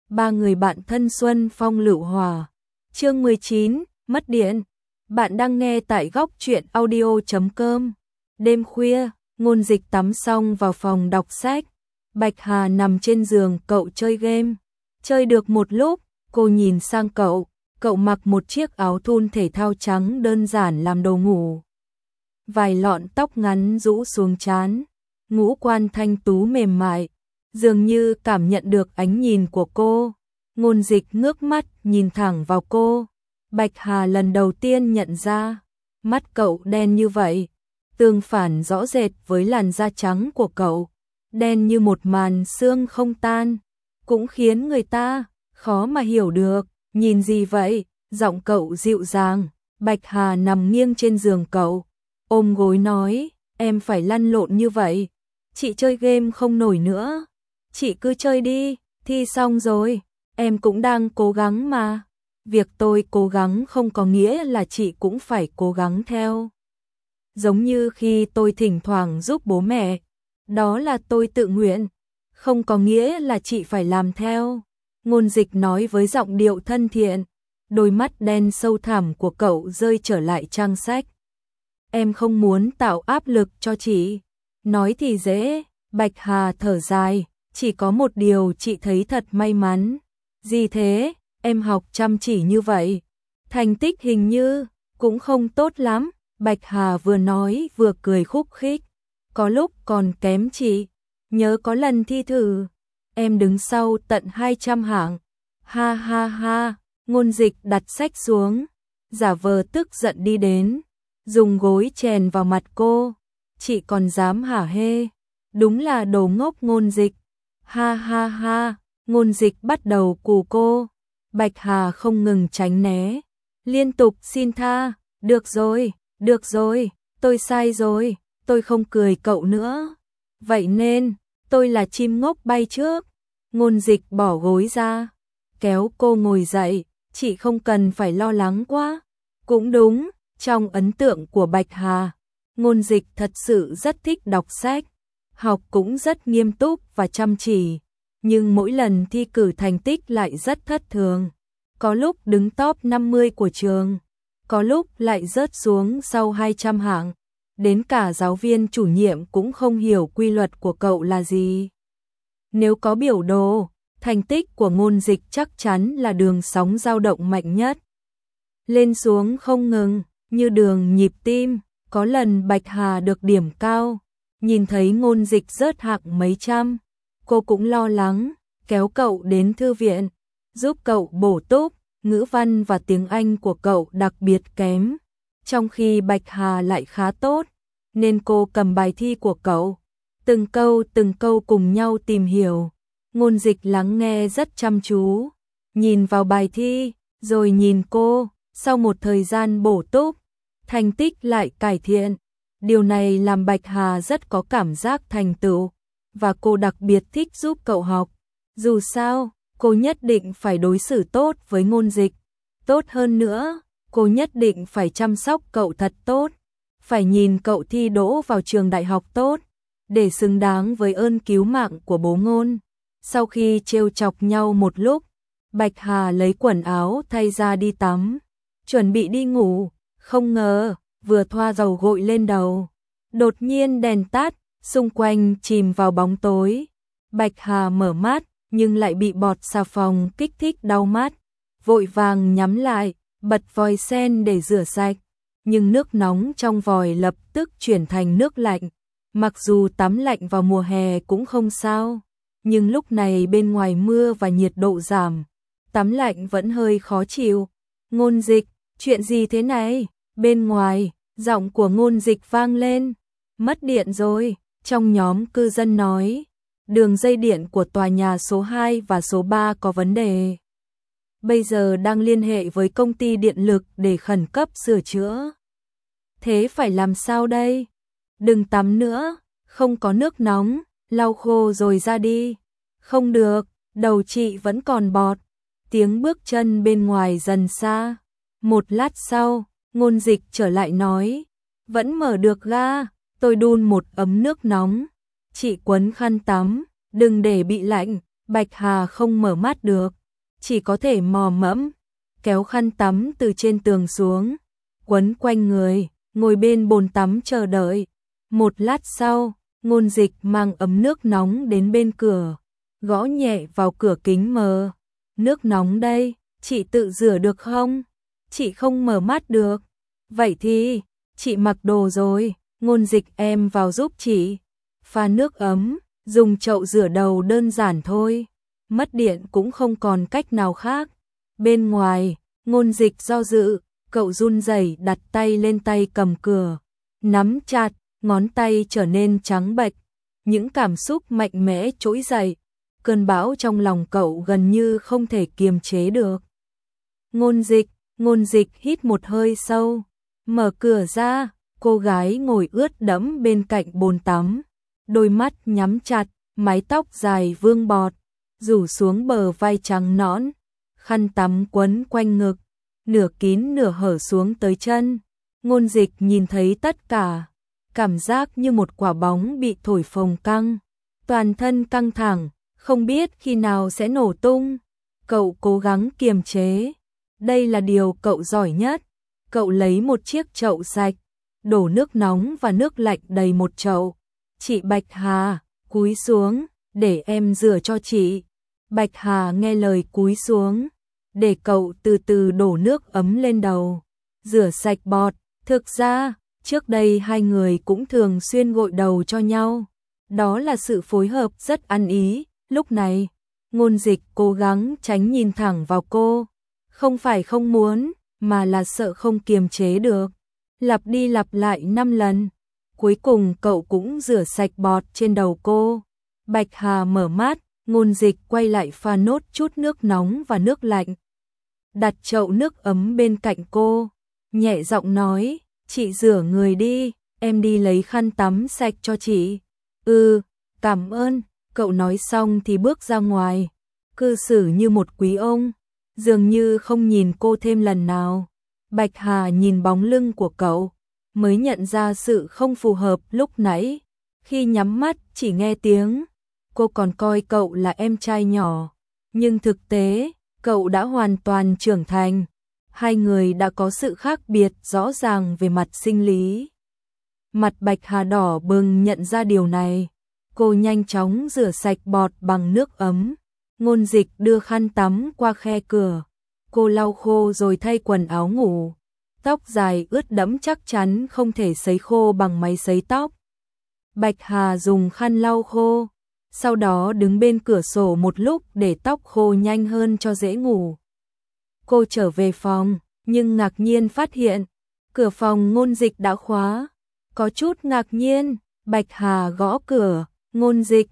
Ba người bạn thân xuân phong lựu hòa. Chương 19, mất điện. Bạn đang nghe tại góc truyện audio.com. Đêm khuya, Ngôn Dịch tắm xong vào phòng đọc sách. Bạch Hà nằm trên giường cậu chơi game. Chơi được một lúc, cô nhìn sang cậu. Cậu mặc một chiếc áo thun thể thao trắng đơn giản làm đồ ngủ. Vài lọn tóc ngắn rũ xuống trán, ngũ quan thanh tú mềm mại, dường như cảm nhận được ánh nhìn của cô. Ngôn Dịch ngước mắt nhìn thẳng vào cô. Bạch Hà lần đầu tiên nhận ra, mắt cậu đen như vậy, tương phản rõ rệt với làn da trắng của cậu, đen như một màn sương không tan, cũng khiến người ta khó mà hiểu được. Nhìn gì vậy? Giọng cậu dịu dàng. Bạch Hà nằm nghiêng trên giường cậu, ôm gối nói, em phải lăn lộn như vậy, chị chơi game không nổi nữa. Chị cứ chơi đi, thi xong rồi, em cũng đang cố gắng mà. Việc tôi cố gắng không có nghĩa là chị cũng phải cố gắng theo. Giống như khi tôi thỉnh thoảng giúp bố mẹ, đó là tôi tự nguyện, không có nghĩa là chị phải làm theo. Ngôn Dịch nói với giọng điệu thân thiện, đôi mắt đen sâu thẳm của cậu rơi trở lại trang sách. Em không muốn tạo áp lực cho chị. Nói thì dễ, Bạch Hà thở dài, chỉ có một điều chị thấy thật may mắn. Gì thế? Em học chăm chỉ như vậy, thành tích hình như cũng không tốt lắm. Bạch Hà vừa nói vừa cười khúc khích, có lúc còn kém chị. Nhớ có lần thi thử, em đứng sau tận 200 hạng. Ha ha ha. Ngôn Dịch đặt sách xuống, giả vờ tức giận đi đến, dùng gối chèn vào mặt cô. Chị còn dám hả hê? Đúng là đồ ngốc Ngôn Dịch. Ha ha ha. Ngôn Dịch bắt đầu cù cô. Bạch Hà không ngừng tránh né, liên tục xin tha. Được rồi, tôi sai rồi, tôi không cười cậu nữa. Vậy nên, tôi là chim ngốc bay trước. Ngôn Dịch bỏ gối ra, kéo cô ngồi dậy, chị không cần phải lo lắng quá. Cũng đúng, trong ấn tượng của Bạch Hà, Ngôn Dịch thật sự rất thích đọc sách, học cũng rất nghiêm túc và chăm chỉ. Nhưng mỗi lần thi cử thành tích lại rất thất thường, có lúc đứng top 50 của trường, có lúc lại rớt xuống sau 200 hạng. Đến cả giáo viên chủ nhiệm cũng không hiểu quy luật của cậu là gì. Nếu có biểu đồ, thành tích của Ngôn Dịch chắc chắn là đường sóng dao động mạnh nhất. Lên xuống không ngừng, như đường nhịp tim. Có lần Bạch Hà được điểm cao, nhìn thấy Ngôn Dịch rớt hạng mấy trăm, cô cũng lo lắng, kéo cậu đến thư viện, giúp cậu bổ túc. Ngữ văn và tiếng Anh của cậu đặc biệt kém, trong khi Bạch Hà lại khá tốt, nên cô cầm bài thi của cậu, từng câu cùng nhau tìm hiểu. Ngôn Dịch lắng nghe rất chăm chú, nhìn vào bài thi, rồi nhìn cô. Sau một thời gian bổ túc, thành tích lại cải thiện. Điều này làm Bạch Hà rất có cảm giác thành tựu, và cô đặc biệt thích giúp cậu học. Dù sao, cô nhất định phải đối xử tốt với Ngôn Dịch. Tốt hơn nữa, cô nhất định phải chăm sóc cậu thật tốt, phải nhìn cậu thi đỗ vào trường đại học tốt, để xứng đáng với ơn cứu mạng của bố Ngôn. Sau khi trêu chọc nhau một lúc, Bạch Hà lấy quần áo thay ra đi tắm, chuẩn bị đi ngủ. Không ngờ, vừa thoa dầu gội lên đầu, đột nhiên đèn tắt, xung quanh chìm vào bóng tối. Bạch Hà mở mắt, nhưng lại bị bọt xà phòng kích thích đau mắt, vội vàng nhắm lại, bật vòi sen để rửa sạch. Nhưng nước nóng trong vòi lập tức chuyển thành nước lạnh. Mặc dù tắm lạnh vào mùa hè cũng không sao, nhưng lúc này bên ngoài mưa và nhiệt độ giảm, tắm lạnh vẫn hơi khó chịu. Ngôn Dịch, chuyện gì thế này? Bên ngoài, giọng của Ngôn Dịch vang lên. Mất điện rồi, trong nhóm cư dân nói. Đường dây điện của tòa nhà số 2 và số 3 có vấn đề. Bây giờ đang liên hệ với công ty điện lực để khẩn cấp sửa chữa. Thế phải làm sao đây? Đừng tắm nữa, không có nước nóng, lau khô rồi ra đi. Không được, đầu chị vẫn còn bọt. Tiếng bước chân bên ngoài dần xa. Một lát sau, Ngôn Dịch trở lại nói, vẫn mở được ga, tôi đun một ấm nước nóng. Chị quấn khăn tắm, đừng để bị lạnh. Bạch Hà không mở mắt được, chỉ có thể mò mẫm, kéo khăn tắm từ trên tường xuống, quấn quanh người, ngồi bên bồn tắm chờ đợi. Một lát sau, Ngôn Dịch mang ấm nước nóng đến bên cửa, gõ nhẹ vào cửa kính mờ. Nước nóng đây, chị tự rửa được không? Chị không mở mắt được. Vậy thì, chị mặc đồ rồi, Ngôn Dịch em vào giúp chị. Pha nước ấm, dùng chậu rửa đầu đơn giản thôi. Mất điện cũng không còn cách nào khác. Bên ngoài, Ngôn Dịch do dự, cậu run rẩy đặt tay lên tay cầm cửa, nắm chặt, ngón tay trở nên trắng bệch, những cảm xúc mạnh mẽ trỗi dậy, cơn bão trong lòng cậu gần như không thể kiềm chế được. Ngôn Dịch hít một hơi sâu, mở cửa ra, cô gái ngồi ướt đẫm bên cạnh bồn tắm, đôi mắt nhắm chặt, mái tóc dài vương bọt, rủ xuống bờ vai trắng nõn, khăn tắm quấn quanh ngực, nửa kín nửa hở xuống tới chân. Ngôn Dịch nhìn thấy tất cả, cảm giác như một quả bóng bị thổi phồng căng, toàn thân căng thẳng, không biết khi nào sẽ nổ tung. Cậu cố gắng kiềm chế, đây là điều cậu giỏi nhất. Cậu lấy một chiếc chậu sạch, đổ nước nóng và nước lạnh đầy một chậu. Chị Bạch Hà, cúi xuống, để em rửa cho chị. Bạch Hà nghe lời cúi xuống, để cậu từ từ đổ nước ấm lên đầu, rửa sạch bọt. Thực ra, trước đây hai người cũng thường xuyên gội đầu cho nhau. Đó là sự phối hợp rất ăn ý. Lúc này, Ngôn Dịch cố gắng tránh nhìn thẳng vào cô. Không phải không muốn, mà là sợ không kiềm chế được. Lặp đi lặp lại 5 lần. Cuối cùng cậu cũng rửa sạch bọt trên đầu cô. Bạch Hà mở mắt, Ngôn Dịch quay lại pha nốt chút nước nóng và nước lạnh. Đặt chậu nước ấm bên cạnh cô, nhẹ giọng nói, chị rửa người đi, em đi lấy khăn tắm sạch cho chị. Cảm ơn, cậu nói xong thì bước ra ngoài, cư xử như một quý ông, dường như không nhìn cô thêm lần nào. Bạch Hà nhìn bóng lưng của cậu, mới nhận ra sự không phù hợp lúc nãy. Khi nhắm mắt chỉ nghe tiếng, cô còn coi cậu là em trai nhỏ, nhưng thực tế, cậu đã hoàn toàn trưởng thành. Hai người đã có sự khác biệt rõ ràng về mặt sinh lý. Mặt Bạch Hà đỏ bừng nhận ra điều này. Cô nhanh chóng rửa sạch bọt bằng nước ấm. Ngôn Dịch đưa khăn tắm qua khe cửa. Cô lau khô rồi thay quần áo ngủ. Tóc dài ướt đẫm chắc chắn không thể sấy khô bằng máy sấy tóc. Bạch Hà dùng khăn lau khô, sau đó đứng bên cửa sổ một lúc để tóc khô nhanh hơn cho dễ ngủ. Cô trở về phòng, nhưng ngạc nhiên phát hiện cửa phòng Ngôn Dịch đã khóa. Có chút ngạc nhiên, Bạch Hà gõ cửa. Ngôn Dịch,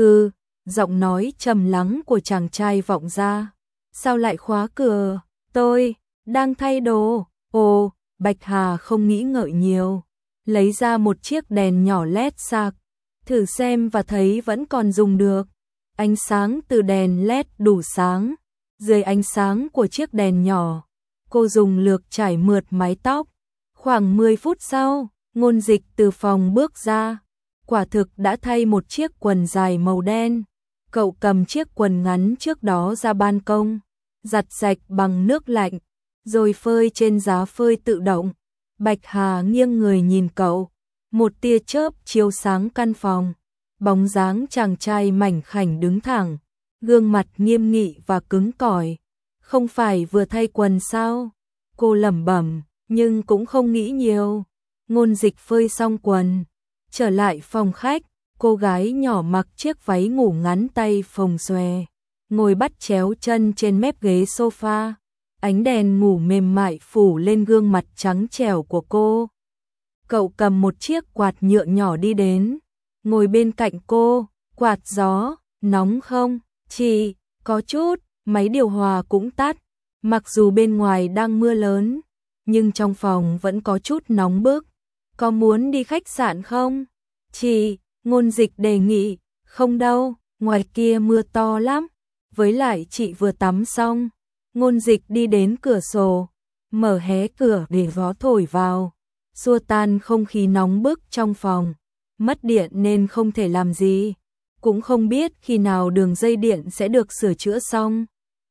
giọng nói trầm lắng của chàng trai vọng ra. Sao lại khóa cửa? Tôi đang thay đồ. Ồ, Bạch Hà không nghĩ ngợi nhiều, lấy ra một chiếc đèn nhỏ LED sạc, thử xem và thấy vẫn còn dùng được. Ánh sáng từ đèn LED đủ sáng. Dưới ánh sáng của chiếc đèn nhỏ, cô dùng lược chải mượt mái tóc. Khoảng 10 phút sau, Ngôn Dịch từ phòng bước ra. Quả thực đã thay một chiếc quần dài màu đen. Cậu cầm chiếc quần ngắn trước đó ra ban công, giặt sạch bằng nước lạnh, rồi phơi trên giá phơi tự động. Bạch Hà nghiêng người nhìn cậu, một tia chớp chiếu sáng căn phòng. Bóng dáng chàng trai mảnh khảnh đứng thẳng, gương mặt nghiêm nghị và cứng cỏi. Không phải vừa thay quần sao? Cô lẩm bẩm, nhưng cũng không nghĩ nhiều. Ngôn Dịch phơi xong quần, trở lại phòng khách. Cô gái nhỏ mặc chiếc váy ngủ ngắn tay phồng xòe, ngồi bắt chéo chân trên mép ghế sofa. Ánh đèn ngủ mềm mại phủ lên gương mặt trắng trẻo của cô. Cậu cầm một chiếc quạt nhựa nhỏ đi đến, ngồi bên cạnh cô. Quạt gió, nóng không? Chị, có chút. Máy điều hòa cũng tắt. Mặc dù bên ngoài đang mưa lớn, nhưng trong phòng vẫn có chút nóng bức. Có muốn đi khách sạn không? Chị, Ngôn Dịch đề nghị. Không đâu, ngoài kia mưa to lắm. Với lại chị vừa tắm xong. Ngôn Dịch đi đến cửa sổ, mở hé cửa để gió thổi vào, xua tan không khí nóng bức trong phòng. Mất điện nên không thể làm gì, cũng không biết khi nào đường dây điện sẽ được sửa chữa xong.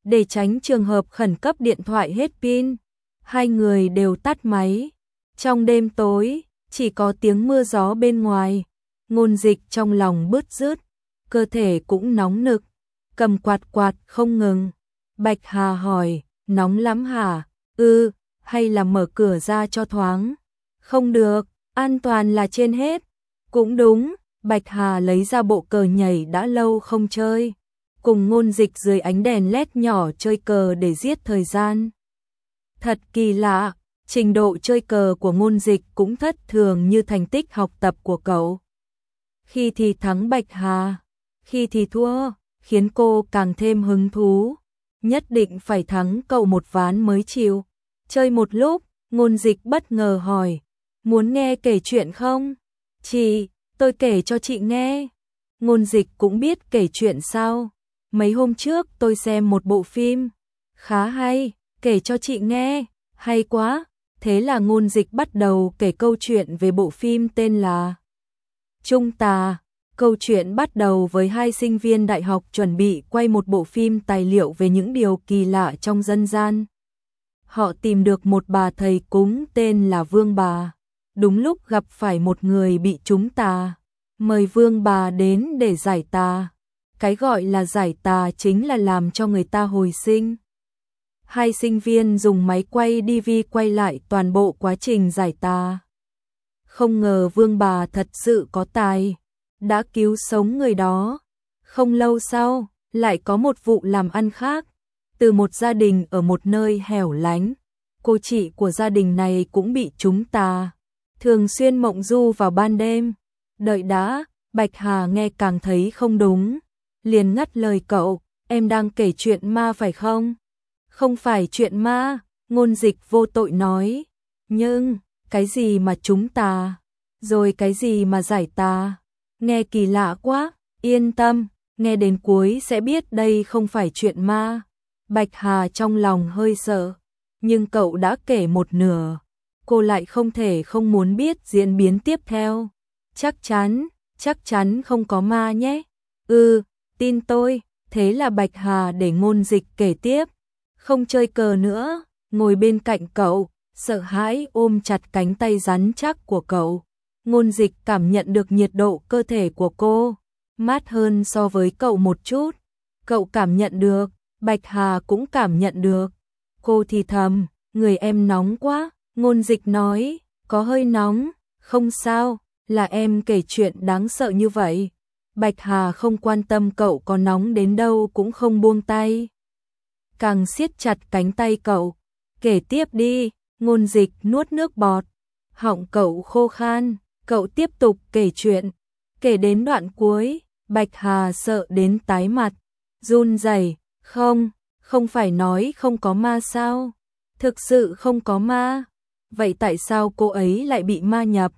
Để tránh trường hợp khẩn cấp điện thoại hết pin, hai người đều tắt máy. Trong đêm tối, chỉ có tiếng mưa gió bên ngoài. Ngôn Dịch trong lòng bứt rứt, cơ thể cũng nóng nực, cầm quạt quạt không ngừng. Bạch Hà hỏi, nóng lắm hả? Hay là mở cửa ra cho thoáng? Không được, an toàn là trên hết. Cũng đúng, Bạch Hà lấy ra bộ cờ nhảy đã lâu không chơi, cùng Ngôn Dịch dưới ánh đèn led nhỏ chơi cờ để giết thời gian. Thật kỳ lạ, trình độ chơi cờ của Ngôn Dịch cũng thất thường như thành tích học tập của cậu. Khi thì thắng Bạch Hà, khi thì thua, khiến cô càng thêm hứng thú. Nhất định phải thắng cậu một ván mới chịu. Chơi một lúc, Ngôn Dịch bất ngờ hỏi, muốn nghe kể chuyện không? Chị, tôi kể cho chị nghe. Ngôn Dịch cũng biết kể chuyện sao? Mấy hôm trước tôi xem một bộ phim, khá hay, kể cho chị nghe. Hay quá. Thế là Ngôn Dịch bắt đầu kể câu chuyện về bộ phim tên là Trung Tà. Câu chuyện bắt đầu với hai sinh viên đại học chuẩn bị quay một bộ phim tài liệu về những điều kỳ lạ trong dân gian. Họ tìm được một bà thầy cúng tên là Vương Bà. Đúng lúc gặp phải một người bị trúng tà, mời Vương Bà đến để giải tà. Cái gọi là giải tà chính là làm cho người ta hồi sinh. Hai sinh viên dùng máy quay DV quay lại toàn bộ quá trình giải tà. Không ngờ Vương Bà thật sự có tài, đã cứu sống người đó. Không lâu sau, lại có một vụ làm ăn khác. Từ một gia đình ở một nơi hẻo lánh, cô chị của gia đình này cũng bị trúng tà, thường xuyên mộng du vào ban đêm. Đợi đã, Bạch Hà nghe càng thấy không đúng, liền ngắt lời cậu, em đang kể chuyện ma phải không? Không phải chuyện ma, Ngôn Dịch vô tội nói. Nhưng, cái gì mà trúng tà? Rồi cái gì mà giải tà? Nghe kỳ lạ quá, yên tâm, nghe đến cuối sẽ biết đây không phải chuyện ma. Bạch Hà trong lòng hơi sợ, nhưng cậu đã kể một nửa, cô lại không thể không muốn biết diễn biến tiếp theo. Chắc chắn không có ma nhé. Tin tôi. Thế là Bạch Hà để Ngôn Dịch kể tiếp, không chơi cờ nữa, ngồi bên cạnh cậu, sợ hãi ôm chặt cánh tay rắn chắc của cậu. Ngôn Dịch cảm nhận được nhiệt độ cơ thể của cô, mát hơn so với cậu một chút. Cậu cảm nhận được, Bạch Hà cũng cảm nhận được. Cô thì thầm, người em nóng quá. Ngôn Dịch nói, có hơi nóng, không sao, là em kể chuyện đáng sợ như vậy. Bạch Hà không quan tâm cậu có nóng đến đâu cũng không buông tay, càng siết chặt cánh tay cậu. Kể tiếp đi. Ngôn Dịch nuốt nước bọt, họng cậu khô khan. Cậu tiếp tục kể chuyện. Kể đến đoạn cuối, Bạch Hà sợ đến tái mặt, run rẩy. Không phải nói không có ma sao? Thực sự không có ma. Vậy tại sao cô ấy lại bị ma nhập?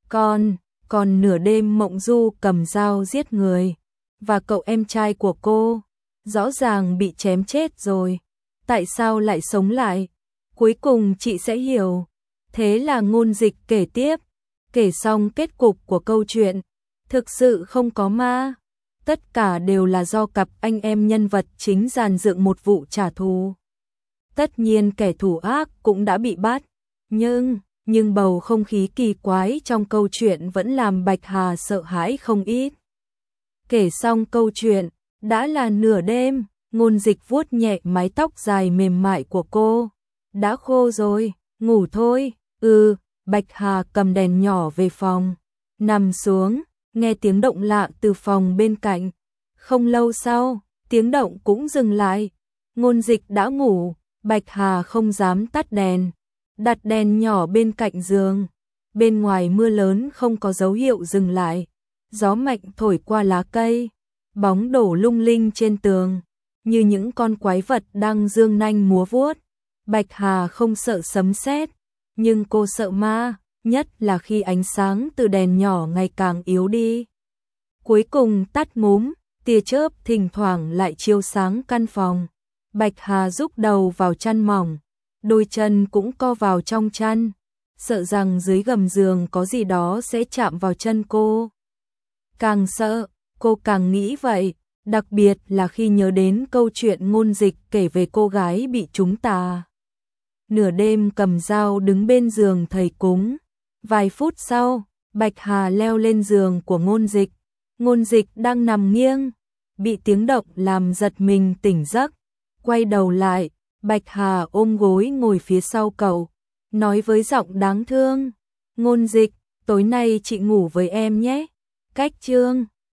Còn nửa đêm mộng du cầm dao giết người. Và cậu em trai của cô, rõ ràng bị chém chết rồi, tại sao lại sống lại? Cuối cùng chị sẽ hiểu. Thế là Ngôn Dịch kể tiếp. Kể xong kết cục của câu chuyện, thực sự không có ma. Tất cả đều là do cặp anh em nhân vật chính dàn dựng một vụ trả thù. Tất nhiên kẻ thù ác cũng đã bị bắt, nhưng bầu không khí kỳ quái trong câu chuyện vẫn làm Bạch Hà sợ hãi không ít. Kể xong câu chuyện, đã là nửa đêm. Ngôn Dịch vuốt nhẹ mái tóc dài mềm mại của cô. Đã khô rồi, ngủ thôi. Bạch Hà cầm đèn nhỏ về phòng, nằm xuống, nghe tiếng động lạ từ phòng bên cạnh. Không lâu sau, tiếng động cũng dừng lại. Ngôn Dịch đã ngủ, Bạch Hà không dám tắt đèn, đặt đèn nhỏ bên cạnh giường. Bên ngoài mưa lớn không có dấu hiệu dừng lại, gió mạnh thổi qua lá cây, bóng đổ lung linh trên tường, như những con quái vật đang giương nanh múa vuốt. Bạch Hà không sợ sấm sét, nhưng cô sợ ma, nhất là khi ánh sáng từ đèn nhỏ ngày càng yếu đi. Cuối cùng tắt ngúm, tia chớp thỉnh thoảng lại chiếu sáng căn phòng. Bạch Hà rúc đầu vào chăn mỏng, đôi chân cũng co vào trong chăn, sợ rằng dưới gầm giường có gì đó sẽ chạm vào chân cô. Càng sợ, cô càng nghĩ vậy. đặc biệt là khi nhớ đến câu chuyện Ngôn Dịch kể về cô gái bị chúng ta nửa đêm cầm dao đứng bên giường thầy cúng. Vài phút sau, Bạch Hà leo lên giường của Ngôn Dịch đang nằm nghiêng, bị tiếng động làm giật mình tỉnh giấc. Quay đầu lại, Bạch Hà ôm gối ngồi phía sau cậu, nói với giọng đáng thương, Ngôn Dịch, tối nay chị ngủ với em nhé. Cách chương